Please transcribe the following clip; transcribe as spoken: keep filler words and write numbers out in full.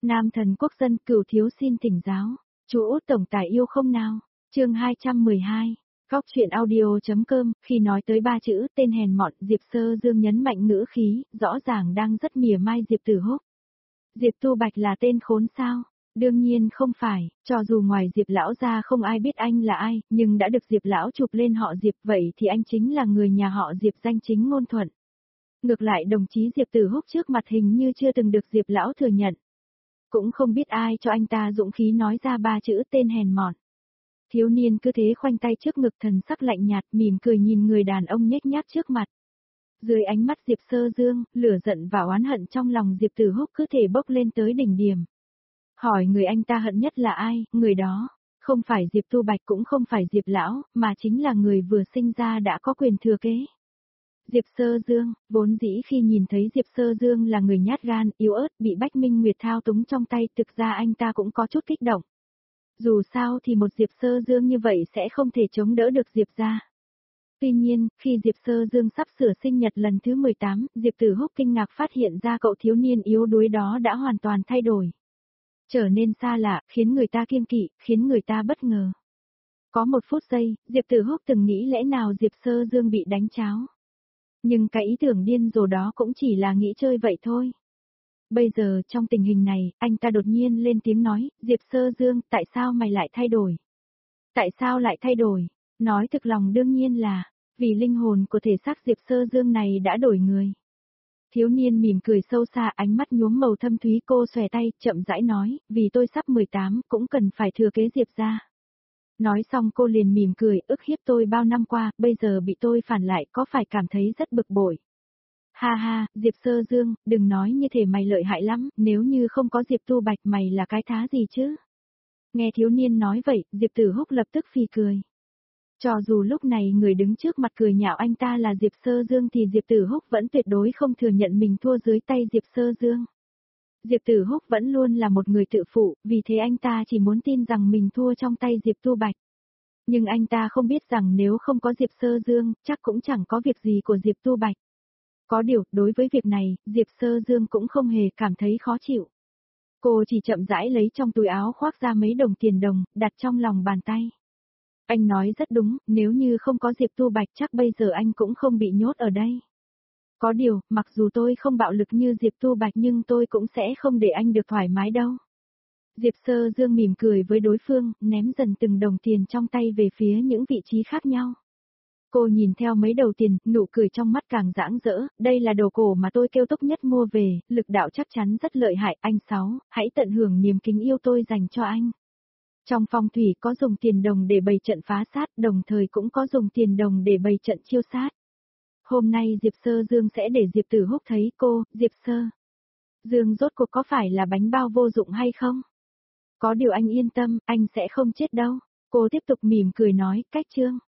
Nam thần quốc dân Cửu thiếu xin thỉnh giáo. Chú Út tổng tài yêu không nào? Chương hai trăm mười hai. Góc truyện audio.com, khi nói tới ba chữ tên hèn mọn, Diệp Sơ Dương nhấn mạnh ngữ khí, rõ ràng đang rất mỉa mai Diệp Tử Húc. Diệp Tu Bạch là tên khốn sao? Đương nhiên không phải, cho dù ngoài Diệp lão ra không ai biết anh là ai, nhưng đã được Diệp lão chụp lên họ Diệp, vậy thì anh chính là người nhà họ Diệp danh chính ngôn thuận. Ngược lại đồng chí Diệp Tử Húc trước mặt hình như chưa từng được Diệp lão thừa nhận. Cũng không biết ai cho anh ta dũng khí nói ra ba chữ tên hèn mọn. Thiếu niên cứ thế khoanh tay trước ngực, thần sắc lạnh nhạt, mỉm cười nhìn người đàn ông nhếch nhác trước mặt. Dưới ánh mắt Diệp Sơ Dương, lửa giận và oán hận trong lòng Diệp Tử Húc cứ thể bốc lên tới đỉnh điểm. Hỏi người anh ta hận nhất là ai, người đó, không phải Diệp Tu Bạch cũng không phải Diệp Lão, mà chính là người vừa sinh ra đã có quyền thừa kế. Diệp Sơ Dương, vốn dĩ khi nhìn thấy Diệp Sơ Dương là người nhát gan, yếu ớt, bị Bách Minh Nguyệt thao túng trong tay, thực ra anh ta cũng có chút kích động. Dù sao thì một Diệp Sơ Dương như vậy sẽ không thể chống đỡ được Diệp gia. Tuy nhiên, khi Diệp Sơ Dương sắp sửa sinh nhật lần thứ mười tám, Diệp Tử Húc kinh ngạc phát hiện ra cậu thiếu niên yếu đuối đó đã hoàn toàn thay đổi. Trở nên xa lạ, khiến người ta kiêng kỵ, khiến người ta bất ngờ. Có một phút giây, Diệp Tử Húc từng nghĩ lẽ nào Diệp Sơ Dương bị đánh cháo. Nhưng cái ý tưởng điên rồ đó cũng chỉ là nghĩ chơi vậy thôi. Bây giờ trong tình hình này, anh ta đột nhiên lên tiếng nói, Diệp Sơ Dương, tại sao mày lại thay đổi? Tại sao lại thay đổi? Nói thực lòng đương nhiên là, vì linh hồn của thể xác Diệp Sơ Dương này đã đổi người. Thiếu niên mỉm cười sâu xa, ánh mắt nhuốm màu thâm thúy, cô xòe tay, chậm rãi nói, vì tôi sắp mười tám, cũng cần phải thừa kế Diệp gia. Nói xong cô liền mỉm cười, ức hiếp tôi bao năm qua, bây giờ bị tôi phản lại, có phải cảm thấy rất bực bội? Ha ha, Diệp Sơ Dương, đừng nói như thể mày lợi hại lắm, nếu như không có Diệp Tu Bạch mày là cái thá gì chứ? Nghe thiếu niên nói vậy, Diệp Tử Húc lập tức phì cười. Cho dù lúc này người đứng trước mặt cười nhạo anh ta là Diệp Sơ Dương thì Diệp Tử Húc vẫn tuyệt đối không thừa nhận mình thua dưới tay Diệp Sơ Dương. Diệp Tử Húc vẫn luôn là một người tự phụ, vì thế anh ta chỉ muốn tin rằng mình thua trong tay Diệp Tu Bạch. Nhưng anh ta không biết rằng nếu không có Diệp Sơ Dương, chắc cũng chẳng có việc gì của Diệp Tu Bạch. Có điều, đối với việc này, Diệp Sơ Dương cũng không hề cảm thấy khó chịu. Cô chỉ chậm rãi lấy trong túi áo khoác ra mấy đồng tiền đồng, đặt trong lòng bàn tay. Anh nói rất đúng, nếu như không có Diệp Tu Bạch chắc bây giờ anh cũng không bị nhốt ở đây. Có điều, mặc dù tôi không bạo lực như Diệp Tu Bạch nhưng tôi cũng sẽ không để anh được thoải mái đâu. Diệp Sơ Dương mỉm cười với đối phương, ném dần từng đồng tiền trong tay về phía những vị trí khác nhau. Cô nhìn theo mấy đầu tiền, nụ cười trong mắt càng rạng rỡ, đây là đồ cổ mà tôi kêu tốc nhất mua về, lực đạo chắc chắn rất lợi hại, anh Sáu, hãy tận hưởng niềm kính yêu tôi dành cho anh. Trong phong thủy có dùng tiền đồng để bày trận phá sát, đồng thời cũng có dùng tiền đồng để bày trận chiêu sát. Hôm nay Diệp Sơ Dương sẽ để Diệp Tử Húc thấy cô, Diệp Sơ Dương rốt cuộc có phải là bánh bao vô dụng hay không? Có điều anh yên tâm, anh sẽ không chết đâu. Cô tiếp tục mỉm cười nói, cách chương.